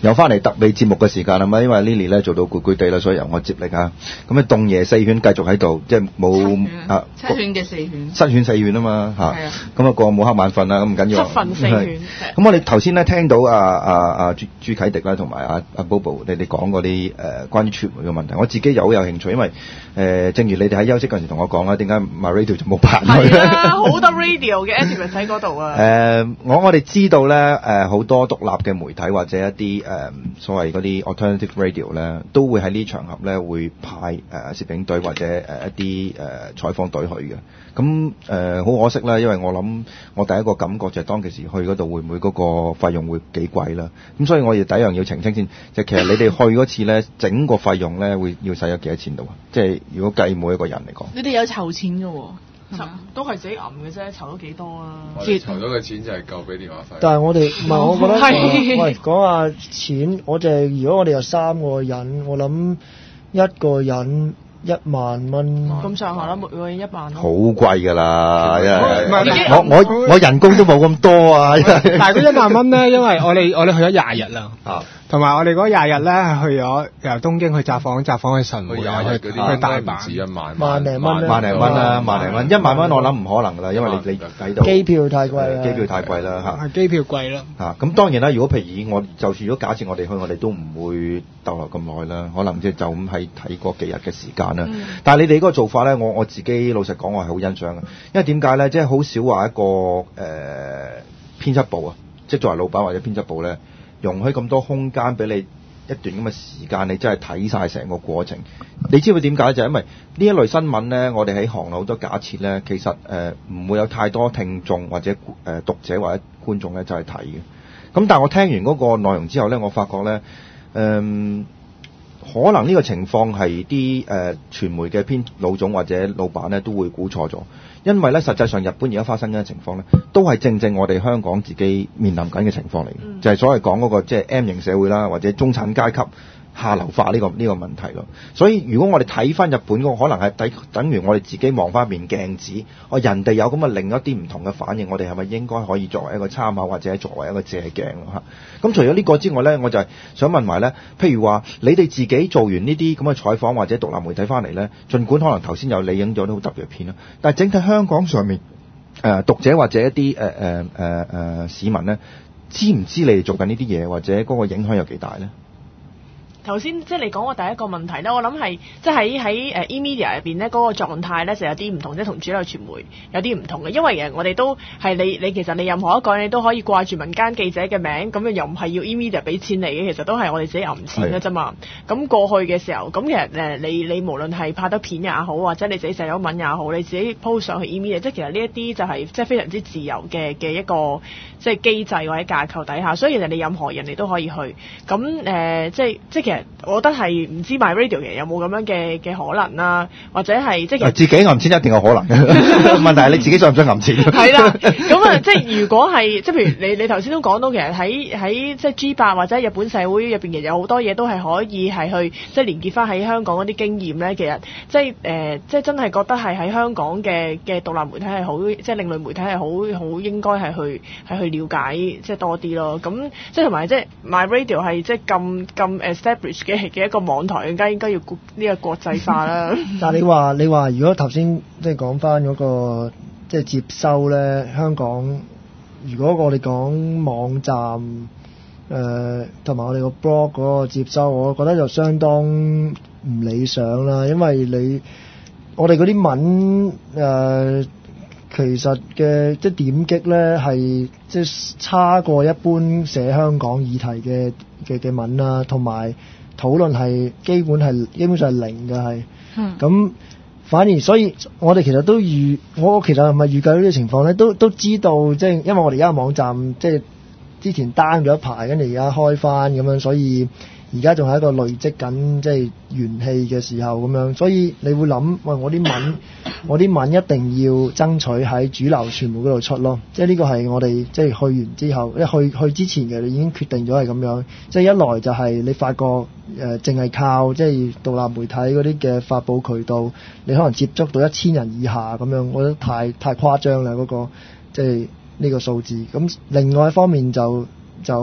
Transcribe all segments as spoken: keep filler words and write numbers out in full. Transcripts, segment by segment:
又翻嚟特備節目嘅時間啦嘛，因為 Lily 咧做到攰攰地啦，所以由我接力啊。咁啊，洞爺四犬繼續喺度，即係冇啊七犬嘅四犬， 七犬四犬啊嘛嚇。 係啊。 咁啊個冇黑眼瞓啦，咁唔緊要。 七瞓四犬。 咁我哋頭先咧聽到啊啊啊朱朱啟迪啦，同埋啊啊 Bobo 你哋講嗰啲誒關於傳媒嘅問題，我自己又好有興趣，因為誒、呃、正如你哋喺休息嗰陣時同我講啦，點解 MyRadio 就冇辦佢咧？ 係啊，好多 radio 嘅 activist 喺嗰度啊。 誒，我我哋知道咧，誒好多獨立嘅媒體或者一啲誒、呃、所謂嗰啲 alternative radio 咧，都會喺呢場合咧會派誒、呃、攝影隊或者誒、呃、一啲誒、呃、採訪隊去嘅。咁誒好可惜啦，因為我諗我第一個感覺就係當其時去嗰度會唔會嗰個費用會幾貴啦。咁所以我哋第一樣要澄清先，就其實你哋去嗰次咧，整個費用咧會要使咗幾多錢度啊？即係如果計每一個人嚟講， 你哋有籌錢嘅喎。 都係自己揞嘅啫，籌咗幾多啊？ 我哋籌咗嘅錢就係夠俾電話費。 但係我哋唔係，我覺得喂講下錢，我哋如果我哋有三個人，我諗一個人一萬蚊咁上下啦，每個人一萬。 好貴㗎啦！ 我我我我人工都冇咁多啊！ 但係嗰一萬蚊咧，因為我哋我哋去咗廿日啦。 啊！ 同埋我哋嗰廿日咧係去咗由東京去札幌，札幌去神戶， 去去去大阪， 唔止一萬， 萬零蚊， 萬零蚊啦，萬零蚊，一萬蚊我諗唔可能㗎啦，因為你你計到機票太貴啦， 機票太貴啦嚇， 係機票貴啦嚇。咁當然啦，如果譬如以我就算如果假設我哋去，我哋都唔會逗留咁耐啦，可能即係就咁係睇嗰幾日嘅時間啦。嗯、但係你哋嗰個做法咧，我我自己老實講，我係好欣賞嘅，因為點解咧？即係好少話一個誒、呃、編輯部啊，即係作為老闆或者編輯部咧，容許咁多空間俾你。一段咁嘅時間，你真係睇晒成個過程。你知唔知點解？就係因為呢一類新聞呢，我哋喺行內好多假設呢，其實誒唔、呃、會有太多聽眾或者誒、呃、讀者或者觀眾呢，就係睇嘅。咁但係我聽完嗰個內容之後呢，我發覺呢，誒、呃、可能呢個情況係啲誒傳媒嘅編老總或者老闆呢都會估錯咗。因為咧，實際上日本而家發生緊嘅情況咧，都係正正我哋香港自己面臨緊嘅情況嚟嘅，嗯、就係所謂講嗰個即係 M 型社會啦，或者中產階級下流化呢、呢個呢、呢個問題咯。所以如果我哋睇翻日本嗰個，可能係等等於我哋自己望翻面鏡子，哦人哋有咁嘅另一啲唔同嘅反應，我哋係咪應該可以作為一個參考或者作為一個借鏡咯嚇？咁除咗呢個之外咧，我就係想問埋咧，譬如話你哋自己做完呢啲咁嘅採訪或者獨立媒體翻嚟咧，儘管可能頭先有你影咗啲好特別嘅片啦，但係整體香港上面誒、呃、讀者或者一啲誒誒誒誒市民咧，知唔知你哋做緊呢啲嘢，或者嗰個影響有幾大咧？ 頭先即係你講個第一個問題咧，我諗係即係喺喺誒 e-media 入邊咧，嗰個狀態咧就有啲唔同，即係同主流傳媒有啲唔同嘅。因為誒我哋都係你你其實你任何一個你都可以掛住民間記者嘅名，咁又唔係要 e-media 俾錢你嘅，其實都係我哋自己揞錢嘅啫嘛。咁過去嘅時候，咁其實誒你你無論係拍得片也好，或者你自己寫咗文也好，你自己 post 上去 e-media，即係其實呢一啲就係即係非常之自由嘅嘅一個即係機制或者架構底下，所以其實你任何人你都可以去。咁誒、呃、即係即係其實我覺得係唔知 MyRadio 嘅有冇咁樣嘅嘅可能啦，或者係即係自己揞錢一定有可能嘅，問題係你自己想唔想揞錢？ 係啦，咁啊，即係如果係即係譬如你你頭先都講到，其實喺喺即係 G 八或者日本社會入邊，其實有好多嘢都係可以係去即係連結翻喺香港嗰啲經驗咧。其實即係誒、呃，即係真係覺得係喺香港嘅嘅獨立媒體係好，即係另類媒體係好好應該係去係去了解即係多啲咯。咁即係同埋即係 MyRadio 係即係咁咁 establish 嘅。嘅一個網台，應該應該要呢個國際化啦。 但係你話你話，如果頭先即係講翻嗰個即係接收咧，香港如果我哋講網站誒同埋我哋個 blog 嗰個接收，我覺得就相當唔理想啦。因為你我哋嗰啲文誒、呃、其實嘅即係點擊咧係即係差過一般寫香港議題嘅嘅嘅文啦，同埋討論係基本係基本上係零嘅係，咁、嗯、反而所以我哋其實都預，我其實係咪預計呢啲情況咧？都都知道，即係因為我哋而家網站即係之前 down 咗一排，跟住而家開翻咁樣，所以而家仲係一個累積緊即係元氣嘅時候咁樣，所以你會諗，喂，我啲文我啲文一定要爭取喺主流傳媒嗰度出咯，即係呢個係我哋即係去完之後，一去去之前嘅你已經決定咗係咁樣，即係一來就係你發覺誒淨係靠即係獨立媒體嗰啲嘅發布渠道，你可能接觸到一千人以下咁樣，我覺得太太誇張啦嗰個即係呢個數字。咁另外一方面就就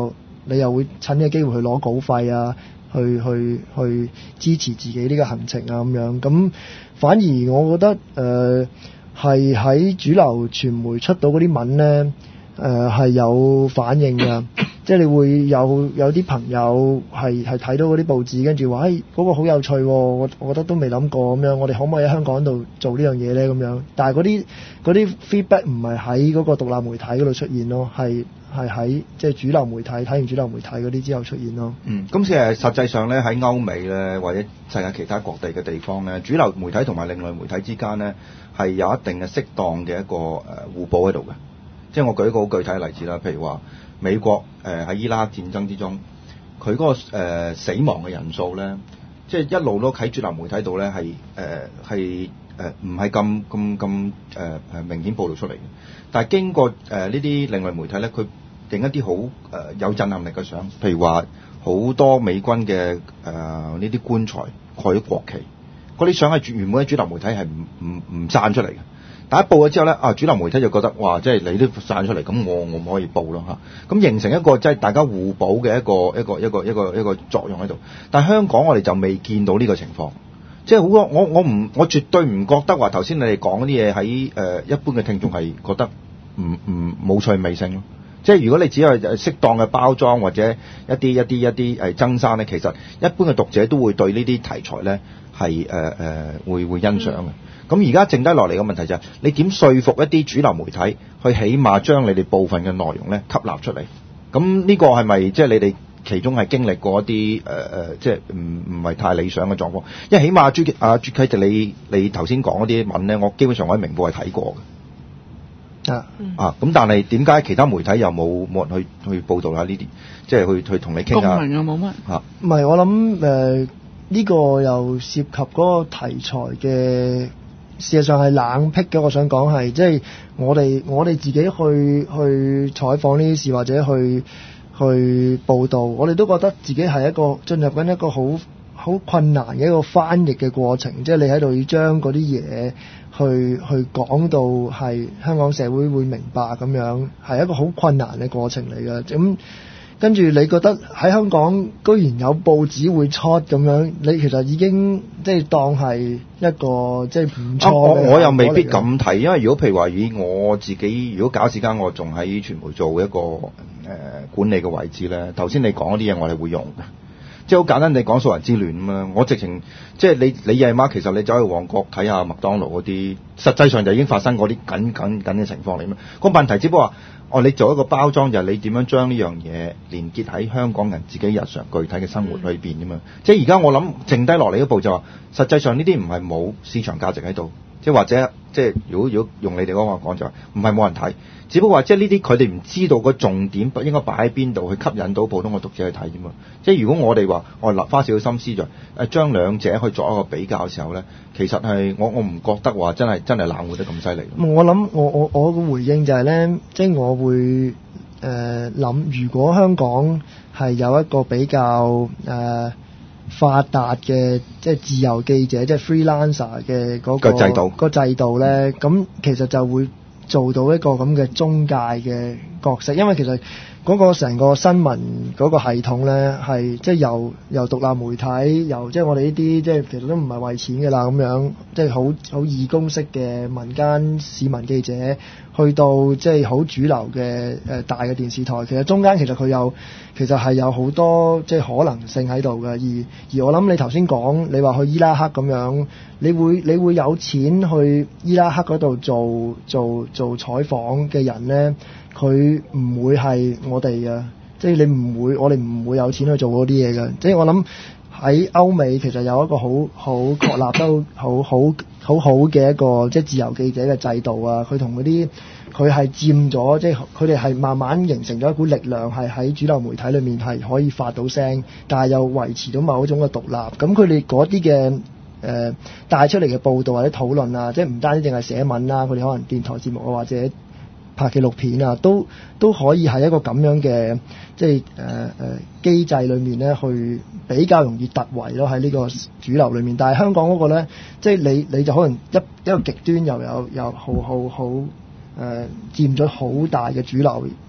你又會趁呢個機會去攞稿費啊，去去去支持自己呢個行程啊咁樣。咁反而我覺得誒係喺主流傳媒出到嗰啲文呢，誒係有反應㗎。即係你會有有啲朋友係係睇到嗰啲報紙，跟住話誒嗰個好有趣喎，我我覺得都未諗過咁樣，我哋可唔可以喺香港度做呢樣嘢呢？咁樣，但係嗰啲嗰啲 feedback 唔係喺嗰個獨立媒體嗰度出現咯，係係喺即係主流媒體睇完主流媒體嗰啲之後出現咯。 嗯，咁其實實際上咧喺歐美咧或者世界其他各地嘅地方咧，主流媒體同埋另類媒體之間咧係有一定嘅適當嘅一個誒互補喺度嘅。即係我舉一個好具體嘅例子啦，譬如話美國誒喺、呃、伊拉克戰爭之中，佢嗰、那個、呃、死亡嘅人數咧，即係一路都喺主流媒體度咧係誒係誒唔係咁咁咁誒誒明顯報導出嚟嘅。但係經過誒呢啲另類媒體咧，佢影一啲好誒有震撼力嘅相，譬如話好多美軍嘅誒呢啲棺材蓋咗國旗，嗰啲相係原本喺主流媒體係唔唔唔散出嚟嘅。但一報咗之後咧，啊主流媒體就覺得哇，即係你都散出嚟，咁我我唔可以報咯嚇，咁形成一個即係大家互補嘅一個一個一個一個一個作用喺度。但係香港我哋就未見到呢個情況，即係好多我我唔我絕對唔覺得話頭先你哋講嗰啲嘢喺誒一般嘅聽眾係覺得唔唔冇趣味性咯。即係如果你只係適當嘅包裝或者一啲一啲一啲誒增刪咧，其實一般嘅讀者都會對呢啲題材咧係誒誒會會欣賞嘅。咁而家剩低落嚟嘅問題就係、是、你點說服一啲主流媒體去起碼將你哋部分嘅內容咧吸納出嚟？咁呢個係咪即係你哋其中係經歷過一啲誒誒即係唔唔係太理想嘅狀況？因為起碼朱阿朱啟迪你你頭先講嗰啲文咧，我基本上我喺明報係睇過嘅。啊、嗯、啊！咁但係點解其他媒體又冇冇人去去報導下呢啲？即係去去同你傾下。 共鳴啊，冇乜。嚇！ 唔係我諗誒呢個又涉及嗰個題材嘅。事實上係冷僻嘅，我想講係，即係我哋我哋自己去去採訪呢啲事或者去去報導，我哋都覺得自己係一個進入緊一個好好困難嘅一個翻譯嘅過程，即係你喺度要將嗰啲嘢去去講到係香港社會會明白咁樣，係一個好困難嘅過程嚟嘅。咁跟住你覺得喺香港居然有報紙會出咁樣，你其實已經即係當係一個即係唔錯嘅。 我我又未必咁睇，因為如果譬如話以我自己，如果假時間我仲喺傳媒做一個誒、呃、管理嘅位置咧，頭先你講嗰啲嘢我哋會用嘅。即係好簡單，你講素人之亂咁樣，我直情即係你你夜晚其實你走去旺角睇下麥當勞嗰啲，實際上就已經發生嗰啲緊緊緊嘅情況嚟嘛。個問題只不過話，哦，你做一個包裝就係你點樣將呢樣嘢連結喺香港人自己日常具體嘅生活裏邊啫嘛。即係而家我諗剩低落嚟一步就話，實際上呢啲唔係冇市場價值喺度，即係或者即係如果如果用你哋嗰個講就係唔係冇人睇，只不過話即係呢啲佢哋唔知道個重點應該擺喺邊度去吸引到普通嘅讀者去睇啫嘛。即係如果我哋話我哋花少少心思就誒將兩者去作一個比較嘅時候咧，其實係我我唔覺得話真係真係冷門得咁犀利。 我諗我我我個回應就係咧，即係我會誒諗、呃，如果香港係有一個比較誒、呃、發達嘅即係自由記者，即係 freelancer 嘅嗰個制度， 個制度咧，咁其實就會做到一個咁嘅中介嘅角色，因為其實嗰個成個新聞嗰個系統咧，係即係由由獨立媒體，由即係我哋呢啲即係其實都唔係為錢嘅啦，咁樣即係好好義工式嘅民間市民記者，去到即係好主流嘅誒、呃、大嘅電視台，其實中間其實佢有其實係有好多即係可能性喺度嘅，而而我諗你頭先講你話去伊拉克咁樣，你會你會有錢去伊拉克嗰度做做做採訪嘅人咧，佢唔會係我哋嘅，即係你唔會，我哋唔會有錢去做嗰啲嘢嘅。即係我諗喺歐美其實有一個好好確立得好好好好嘅一個即係自由記者嘅制度啊。佢同嗰啲佢係佔咗，即係佢哋係慢慢形成咗一股力量，係喺主流媒體裏面係可以發到聲，但係又維持到某一種嘅獨立。咁佢哋嗰啲嘅誒帶出嚟嘅報導或者討論啊，即係唔單止淨係寫文啦，佢哋可能電台節目啊或者拍紀錄片啊，都都可以喺一個咁樣嘅即係誒誒機制裏面咧，去比較容易突圍咯喺呢個主流裏面。但係香港嗰個咧，即係你你就可能一一個極端又有又好好好誒佔咗好大嘅主流，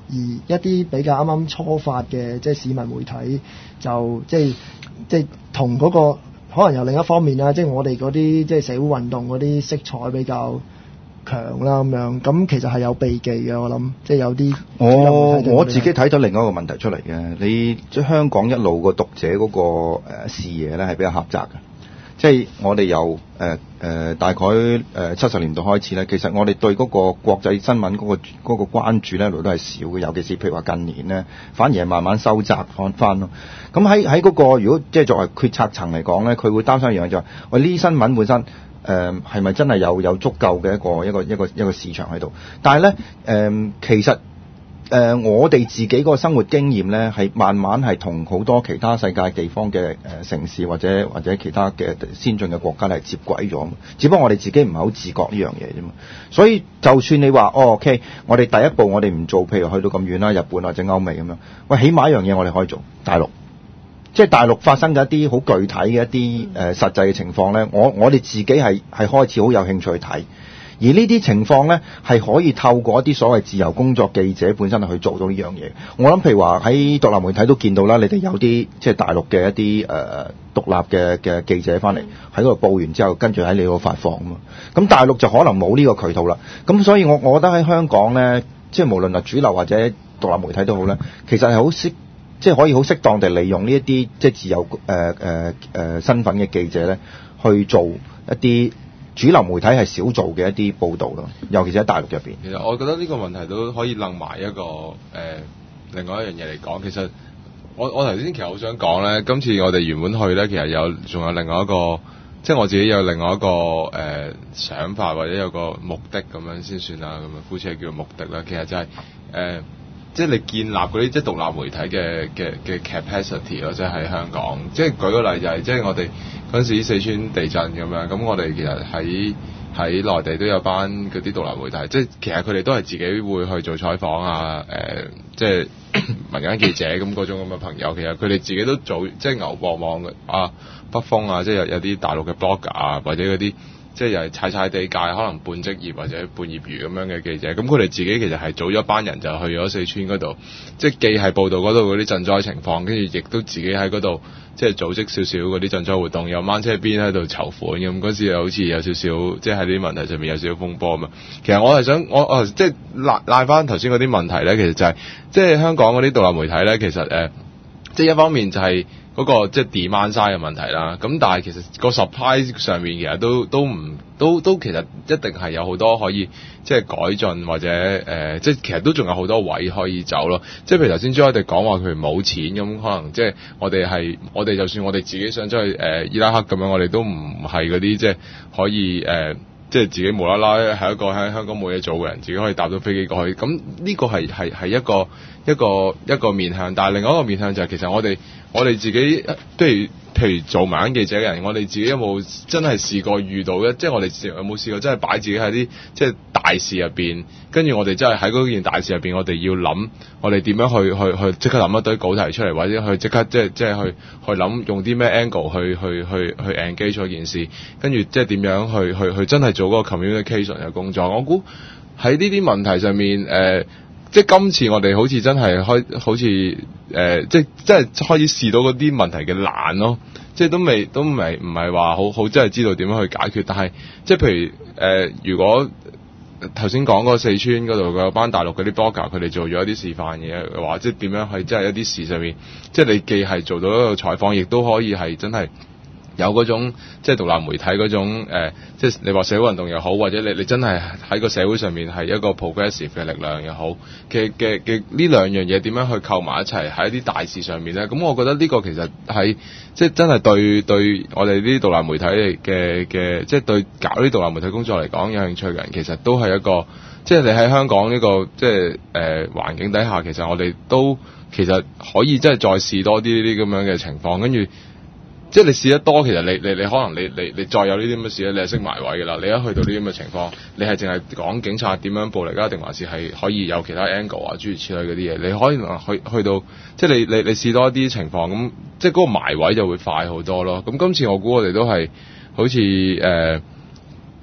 而一啲比較啱啱初發嘅即係市民媒體就即係即係同嗰個可能有另一方面啦，即係我哋嗰啲即係社會運動嗰啲色彩比較強啦咁樣，咁其實係有避忌嘅，我諗即係有啲我我自己睇到另一個問題出嚟嘅，你即係香港一路個讀者嗰個誒視野咧係比較狹窄嘅。即係我哋由誒誒、呃呃、大概誒七十年代開始咧，其實我哋對嗰個國際新聞嗰、嗰個嗰、嗰個關注咧，一路都係少嘅。尤其是譬如話近年咧，反而係慢慢收窄翻翻咯。咁喺喺嗰個如果即係作為決策層嚟講咧，佢會擔心一樣就係、是，喂呢啲新聞本身誒係咪真係有有足夠嘅一個一個一個一個市場喺度？但係咧誒其實。誒、呃，我哋自己嗰個生活經驗咧，係慢慢係同好多其他世界地方嘅誒、呃、城市或者或者其他嘅先進嘅國家係接軌咗，只不過我哋自己唔係好自覺呢樣嘢啫嘛。所以就算你話哦 OK，我哋第一步我哋唔做，譬如去到咁遠啦，日本或者歐美咁樣，喂，起碼一樣嘢我哋可以做，大陸，即係大陸發生嘅一啲好具體嘅一啲誒、呃、實際嘅情況咧，我我哋自己係係開始好有興趣去睇。而呢啲情況呢，係可以透過一啲所謂自由工作記者本身去做到呢樣嘢。我諗譬如話喺獨立媒體都見到啦，你哋有啲即係大陸嘅一啲誒、呃、獨立嘅嘅記者翻嚟喺嗰度報完之後，跟住喺你嗰度發放啊嘛。咁大陸就可能冇呢個渠道啦。咁所以我我覺得喺香港呢，即係無論係主流或者獨立媒體都好呢，其實係好適即係可以好適當地利用呢一啲即係自由誒誒誒身份嘅記者呢，去做一啲主流媒體係少做嘅一啲報導咯，尤其是喺大陸入邊。 其實我覺得呢個問題都可以諗埋一個誒、呃、另外一樣嘢嚟講。其實我我頭先其實好想講咧，今次我哋原本去咧，其實有仲有另外一個，即係我自己有另外一個誒、呃、想法或者有個目的咁樣先算啦，咁樣姑且叫做目的啦。其實就係、是、誒。呃即係你建立嗰啲即係獨立媒體嘅嘅嘅 capacity 咯，即係喺香港。即係舉個例就係、是，即係我哋嗰陣時四川地震咁樣，咁我哋其實喺喺內地都有班嗰啲獨立媒體，即係其實佢哋都係自己會去做採訪啊，誒、呃，即係民間記者咁嗰種咁嘅朋友。其實佢哋自己都做，即係牛博網嘅啊，北風啊，即係有有啲大陸嘅 blogger 啊，或者嗰啲。即係又係踩踩地界，可能半職業或者半業餘咁樣嘅記者，咁佢哋自己其實係組咗班人就去咗四川嗰度，即係既係報導嗰度嗰啲賑災情況，跟住亦都自己喺嗰度即係組織少少嗰啲賑災活動，又掹車邊喺度籌款咁。嗰時又好似有少少即係喺啲問題上面有少少風波咁啊。其實我係想我我即係拉拉翻頭先嗰啲問題咧，其實就係、是、即係香港嗰啲獨立媒體咧，其實誒、呃、即係一方面就係、是。嗰、那個即係 demand side 嘅問題啦，咁但係其實個 supply 上面其實都都唔都都其實一定係有好多可以即係改進或者誒、呃、即係其實都仲有好多位可以走咯。即係譬如頭先朱凱廸講話佢冇錢咁，可能即係我哋係我哋就算我哋自己想出去誒、呃、伊拉克咁樣，我哋都唔係嗰啲即係可以誒、呃、即係自己無啦啦係一個喺香港冇嘢做嘅人，自己可以搭到飛機過去。咁呢個係係係一個一個一個面向，但係另外一個面向就係其實我哋。我哋自己，譬如譬如做民間記者嘅人，我哋自己有冇真係試過遇到嘅？即係我哋有冇試過真係擺自己喺啲即係大事入邊，跟住我哋真係喺嗰件大事入邊，我哋要諗，我哋點樣去去去即刻諗一堆稿題出嚟，或者去即刻即係即係去去諗用啲咩 angle 去去去去 engage 咗件事，跟住即係點樣去去去真係做嗰個 communication 嘅工作。我估喺呢啲問題上面，誒、呃。即係今次我哋好似真係開，好似誒、呃，即係即係開始試到嗰啲問題嘅難咯。即係都未，都唔係唔係話好好真係知道點樣去解決。但係即係譬如誒、呃，如果頭先講嗰四川嗰度嘅班大陸嗰啲 blogger，佢哋做咗一啲示範嘢嘅話，即係點樣去即係一啲事上面，即係你既係做到一個採訪，亦都可以係真係。有嗰種即係獨立媒體嗰種、呃、即係你話社會運動又好，或者你你真係喺個社會上面係一個 progressive 嘅力量又好嘅嘅嘅呢兩樣嘢點樣去構埋一齊喺一啲大事上面咧？咁我覺得呢個其實係即係真係對對我哋呢啲獨立媒體嘅嘅，即係對搞呢啲獨立媒體工作嚟講有興趣嘅人，其實都係一個即係你喺香港呢、呢個即係誒、呃、環境底下，其實我哋都其實可以即係再試多啲呢啲咁樣嘅情況，跟住。即係你試得多，其實你你你可能你你你再有呢啲咁嘅事咧，你係識埋位㗎啦。你一去到呢啲咁嘅情況，你係淨係講警察點樣暴力啊，定還是係可以有其他 angle 啊，諸如此類嗰啲嘢，你可以去去到即係你你你試多一啲情況，咁即係嗰個埋位就會快好多咯。咁今次我估我哋都係好似誒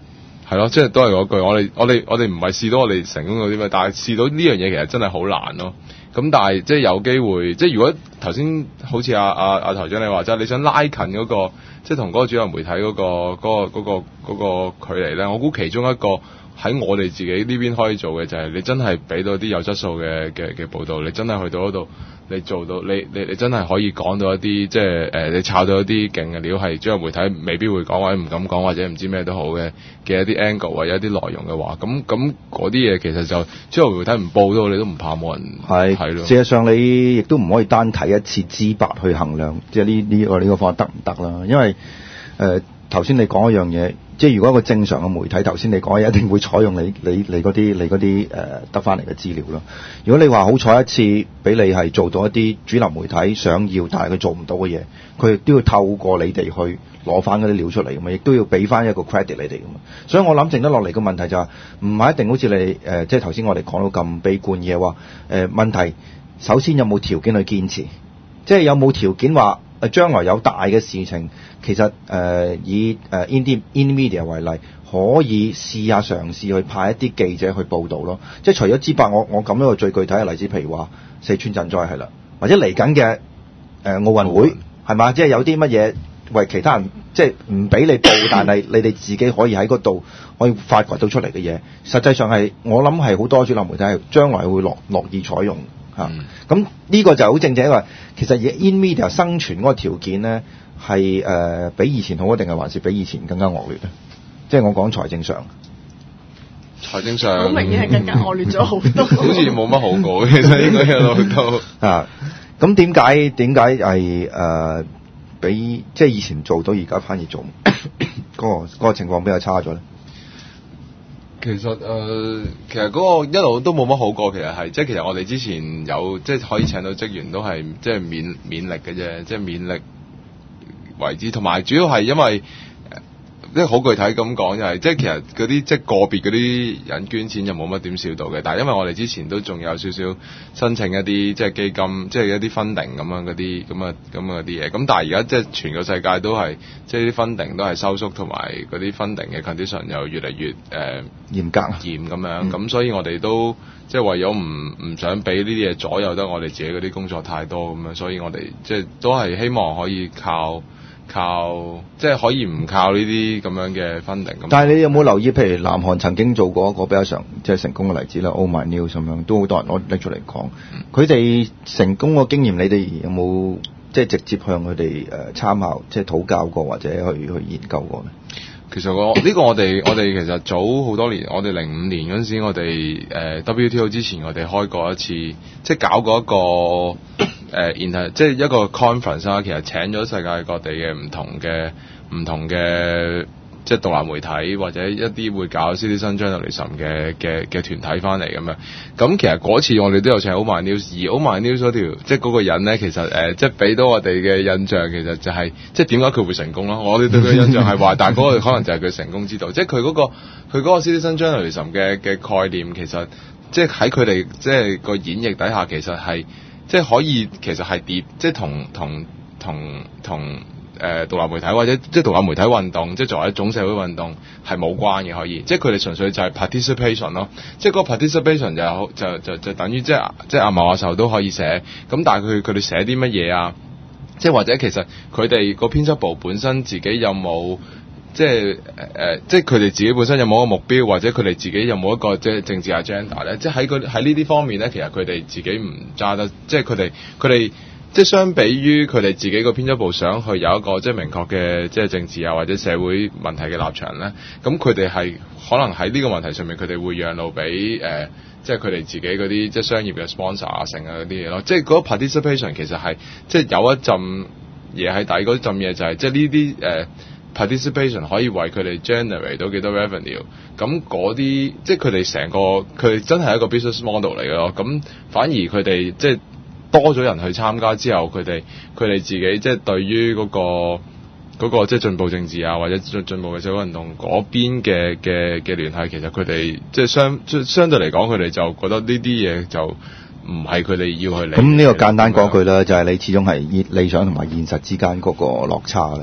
係咯，即係都係嗰句，我哋我哋我哋唔係試到我哋成功嗰啲咩，但係試到呢樣嘢其實真係好難咯。咁但係即係有機會，即係如果頭先好似阿阿阿台長你話齋，你想拉近嗰、嗰個即係同嗰個主流媒體嗰、嗰個嗰、嗰個嗰、嗰個嗰個距離咧，我估其中一個喺我哋自己呢邊可以做嘅就係你真係俾到啲有質素嘅嘅嘅報導，你真係去到嗰度。你做到你你你真係可以講到一啲即係誒、呃、你炒到一啲勁嘅料係主流媒體未必會講或者唔敢講或者唔知咩都好嘅嘅一啲 angle 或者一啲內容嘅話，咁咁嗰啲嘢其實就主流媒體唔報到你都唔怕冇人係係咯。 事實上你亦都唔可以單睇一次資白去衡量，即係呢呢個呢個方法得唔得啦？因為誒頭先你講一樣嘢。即係如果一個正常嘅媒體，頭先你講一定會採用你你你嗰啲你嗰啲誒得翻嚟嘅資料咯。如果你話好彩一次俾你係做到一啲主流媒體想要但係佢做唔到嘅嘢，佢亦都要透過你哋去攞翻嗰啲料出嚟㗎嘛，亦都要俾翻一個 credit 你哋㗎嘛。所以我諗剩得落嚟嘅問題就係唔係一定好似你誒、呃、即係頭先我哋講到咁悲觀嘅話誒問題，首先有冇條件去堅持，即係有冇條件話誒將來有大嘅事情。其實誒、呃、以誒 Indie Indie Media 為例，可以試下嘗試去派一啲記者去報導咯。即係除咗資白，我我咁一個最具體嘅例子，譬如話四川賑災係啦，或者嚟緊嘅誒奧運會係嘛，即係有啲乜嘢為其他人即係唔俾你報，但係你哋自己可以喺嗰度可以發掘到出嚟嘅嘢，實際上係我諗係好多主流媒體係將來會樂樂意採用嚇。咁、嗯、呢、啊、個就好正正因為其實而 In Media 生存嗰個條件咧。係誒、呃、比以前好定係還是比以前更加惡劣咧？即係我講財政上， 財政上好明顯係更加惡劣咗好多。 好似冇乜好過，其實應該一路都啊。咁點解點解係誒比即係以前做到而家反而做嗰、嗰個嗰、嗰個情況比較差咗咧？ 其實誒、呃，其實嗰個一路都冇乜好過，其實係即係其實我哋之前有即係可以請到職員都係即係免免力嘅啫，即係免力。為之，同埋主要係因為即係好具體咁講，就係即係其實嗰啲即係個別嗰啲人捐錢就冇乜點少到嘅，但係因為我哋之前都仲有少少申請一啲即係基金，即係一啲 funding 咁樣嗰啲咁啊咁啊啲嘢，咁但係而家即係全個世界都係即係啲 funding 都係收縮，同埋嗰啲 funding 嘅 condition 又越嚟越誒、呃、 嚴格嚴咁樣，咁、嗯、所以我哋都即係為咗唔唔想俾呢啲嘢左右得我哋自己嗰啲工作太多咁樣，所以我哋即係都係希望可以靠。靠即係可以唔靠呢啲咁樣嘅 funding 咁。但係你有冇留意，譬如南韓曾經做過一個比較常即係成功嘅例子啦 ，Oh My News 咁樣，都好多人攞拎出嚟講。佢、嗯、哋成功嘅經驗，你哋有冇即係直接向佢哋誒參考，即係討教過或者去去研究過咧？其實我呢、這個我哋我哋其實早好多年，我哋零五年嗰陣時，我哋誒、呃、W T O 之前，我哋開過一次，即係搞過一個。誒、呃，然後即係一個 conference 啦，其實請咗世界各地嘅唔同嘅唔同嘅即係獨立媒體或者一啲會搞 citizen journalism 嘅嘅嘅團體翻嚟咁樣。咁其實嗰次我哋都有請 Oh My News，而 Oh My News 嗰條即係嗰個人咧，其實誒、呃、即係俾到我哋嘅印象，其實就係、是、即係點解佢會成功咯？我哋對佢印象係話，但係嗰個可能就係佢成功之道，即係佢嗰個佢嗰個 citizen journalism 嘅嘅概念，其實即係喺佢哋即係個演繹底下，其實係。即係可以，其實係跌，即係同同同同誒獨立媒體或者即係獨立媒體運動，即係作為一種社會運動係冇關嘅，可以，即係佢哋純粹就係 participation 咯，即係嗰個 participation 就就就就等於即係即係阿茂阿壽都可以寫，咁但係佢佢哋寫啲乜嘢啊？即係或者其實佢哋個編輯部本身自己有冇？即係誒誒，即係佢哋自己本身有冇一個目標，或者佢哋自己有冇一個即係政治 agenda 咧？即係喺佢喺呢啲方面咧，其實佢哋自己唔揸得，即係佢哋佢哋即係相比於佢哋自己個編輯部想去有一個即係明確嘅即係政治啊或者社會問題嘅立場咧，咁佢哋係可能喺呢個問題上面，佢哋會讓路俾誒、呃，即係佢哋自己嗰啲即係商業嘅 sponsor 啊、成啊嗰啲嘢咯。即係嗰個 participation 其實係即係有一陣嘢喺底，嗰陣嘢就係、是、即係呢啲誒。呃participation 可以為佢哋 generate 到幾多 revenue， 咁嗰啲即係佢哋成個佢哋真係一個 business model 嚟嘅咯。咁反而佢哋即係多咗人去參加之後，佢哋佢哋自己即係對於嗰個嗰個即係進步政治啊，或者進進步嘅社會運動嗰邊嘅嘅嘅聯繫，其實佢哋即係相相對嚟講，佢哋就覺得呢啲嘢就唔係佢哋要去理。咁呢個簡單講句啦，就係你始終係理想同埋現實之間嗰個落差啦。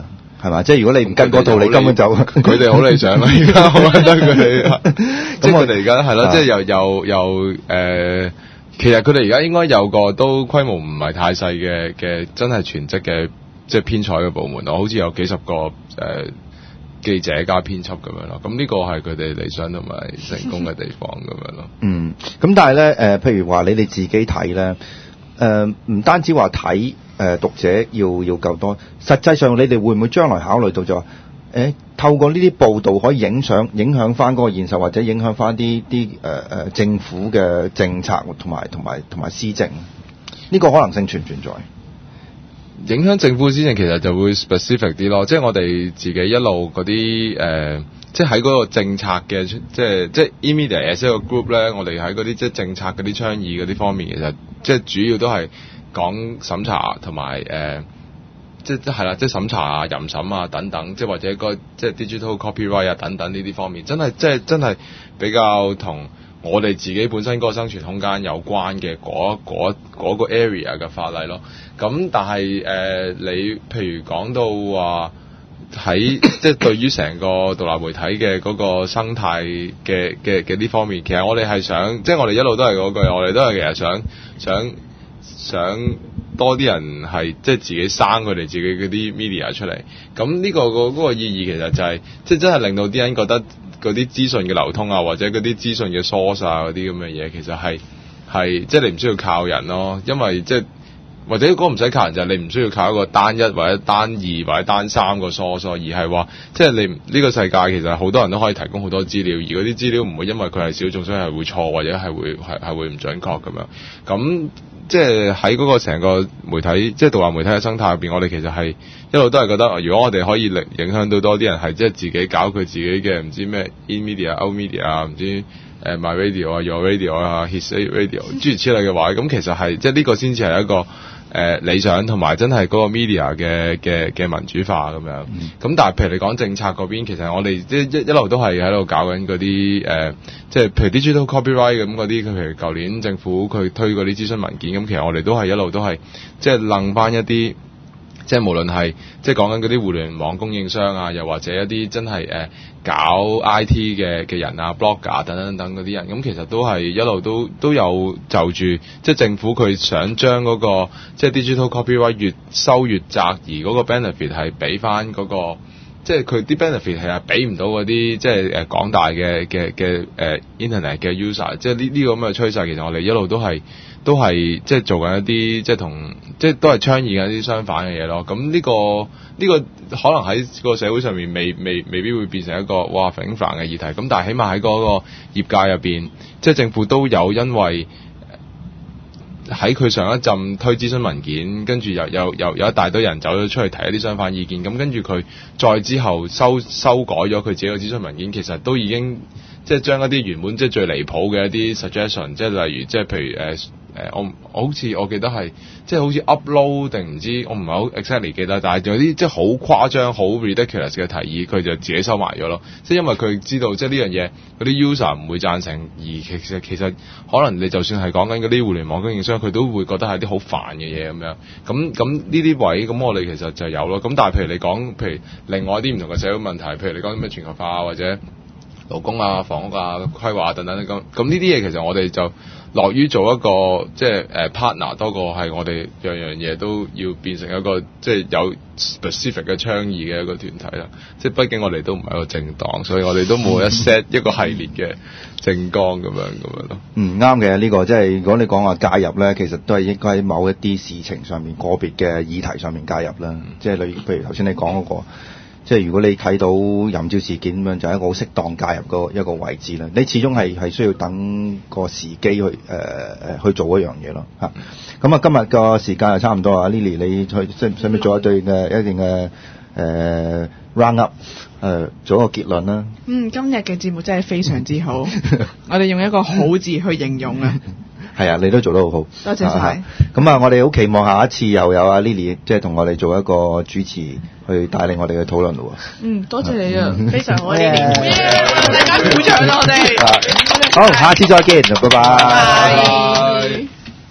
係嘛？即係如果你唔跟嗰套，你根本就佢哋好理想啦。而家我覺得佢哋，即係佢哋而家係咯，即係又又又誒，其實佢哋而家應該有個都規模唔係太細嘅嘅，真係全職嘅即係編採嘅部門咯，好似有幾十個誒。呃記者加編輯咁樣咯，咁呢個係佢哋理想同埋成功嘅地方咁樣咯。 嗯，咁但係咧誒，譬如話你哋自己睇咧，誒、呃、唔單止話睇誒讀者要要夠多，實際上你哋會唔會將來考慮到就話誒、欸、透過呢啲報導可以影響影響翻嗰個現實，或者影響翻啲啲誒誒政府嘅政策同埋同埋同埋施政？呢、這個可能性存唔存在？ 影響政府施政其實就會 specific 啲咯，即係我哋自己一路嗰啲誒，即係喺嗰個政策嘅，即係即係 eMedia as 一個 group 咧，我哋喺嗰啲即係政策嗰啲倡議嗰啲方面，其實即係主要都係講審查同埋誒，即係係啦，即係審查啊、淫審啊等等，即係或者個即係 digital copyright 啊等等呢啲方面，真係即係真係比較同我哋自己本身嗰個生存空間有關嘅嗰嗰嗰個 area 嘅法例咯。咁但係誒、呃，你譬如講到話喺即係對於成個獨立媒體嘅嗰個生態嘅嘅嘅呢方面，其實我哋係想，即係我哋一路都係嗰句，我哋都係其實想想想多啲人係即係自己生佢哋自己嗰啲 media 出嚟。咁呢、這個個嗰、那個意義其實就係、是、即係真係令到啲人覺得嗰啲資訊嘅流通啊，或者嗰啲資訊嘅 source 啊嗰啲咁嘅嘢，其實係係即係你唔需要靠人咯，因為即係。或者嗰個唔使靠人，就係、是、你唔需要靠一個單一或者單二或者單三個 source，而係話即係你呢、這個世界其實好多人都可以提供好多資料，而嗰啲資料唔會因為佢係小眾所以係會錯或者係會係係會唔準確咁樣。咁即係喺嗰個成個媒體即係獨立媒體嘅生態入邊，我哋其實係一路都係覺得，如果我哋可以影響到多啲人係即係自己搞佢自己嘅唔知咩 eMedia、oMedia 啊，唔知。誒 My Radio 啊 Your Radio 啊 His Radio 諸如此類嘅話，咁其實係即係呢個先至係一個誒、呃、理想同埋真係嗰個 media 嘅嘅嘅民主化咁樣。咁、嗯、但係譬如你講政策嗰邊，其實我哋即係一一路都係喺度搞緊嗰啲誒，即係譬如 digital copyright 咁嗰啲，佢譬如舊年政府佢推嗰啲諮詢文件，咁其實我哋都係一路都係即係楞翻一啲。即係無論係即係講緊嗰啲互聯網供應商啊，又或者一啲真係誒、呃、搞 I T 嘅嘅人啊 blogger 等等等嗰啲人，咁其實都係一路都都有就住，即係政府佢想將嗰、那個即係 digital copyright 越收越窄，而嗰個 benefit 係俾翻嗰個，即係佢啲 benefit 係俾唔到嗰啲即係誒廣大嘅嘅嘅誒 internet 嘅 user， 即係呢呢個咁嘅趨勢，其實我哋一路都係。都係即係做緊一啲即係同即係都係倡議緊一啲相反嘅嘢咯。咁呢個呢個可能喺個社會上面未未未必會變成一個哇非常煩嘅議題。咁但係起碼喺嗰個業界入邊，即係政府都有因為喺佢上一陣推諮詢文件，跟住又有有有一大堆人走咗出去提一啲相反意見。咁跟住佢再之後修修改咗佢自己嘅諮詢文件，其實都已經即係將一啲原本即係最離譜嘅一啲 suggestion， 即係例如即係譬如誒。呃誒、呃、我我好似我記得係即係好似 upload 定唔知我唔係好 exactly 記得，但係有啲即係好誇張好 ridiculous 嘅提議，佢就自己收埋咗咯。即係因為佢知道即係呢樣嘢嗰啲 user 唔會贊成，而其實其實可能你就算係講緊嗰啲互聯網供應商，佢都會覺得係啲好煩嘅嘢咁樣。咁咁呢啲位咁我哋其實就有咯。咁但係譬如你講譬如另外一啲唔同嘅社會問題，譬如你講啲咩全球化啊或者勞工啊、房屋啊、規劃啊等等咁，咁呢啲嘢其實我哋就樂於做一個即係誒 partner 多過係我哋樣樣嘢都要變成一個即係有 specific 嘅倡議嘅一個團體啦。即係畢竟我哋都唔係一個政黨，所以我哋都冇一 set 一個系列嘅政綱咁樣咁樣咯。嗯， 啱嘅呢個即係如果你講話介入咧，其實都係應該喺某一啲事情上面個別嘅議題上面介入啦。即係例如譬如頭先你講嗰個。即係如果你睇到淫照事件咁樣，就係、是、一個好適當介入個一個位置啦。你始終係係需要等個時機去誒誒、呃、去做一樣嘢咯嚇。咁啊，今日個時間就差唔多啊 ，Lily 你去使唔使做一對嘅一定嘅誒、呃、round up 誒、呃、做一個結論啦？ 嗯，今日嘅節目真係非常之好，我哋用一個好字去形容啊。 係啊，你都做得好好， 多謝晒。 咁啊，我哋好期望下一次又有阿 Lily 即係同我哋做一個主持，去帶領我哋嘅討論咯。嗯， 多謝你啊，非常好 Lily，大家鼓掌啦，我哋。 好，下次再見，拜拜。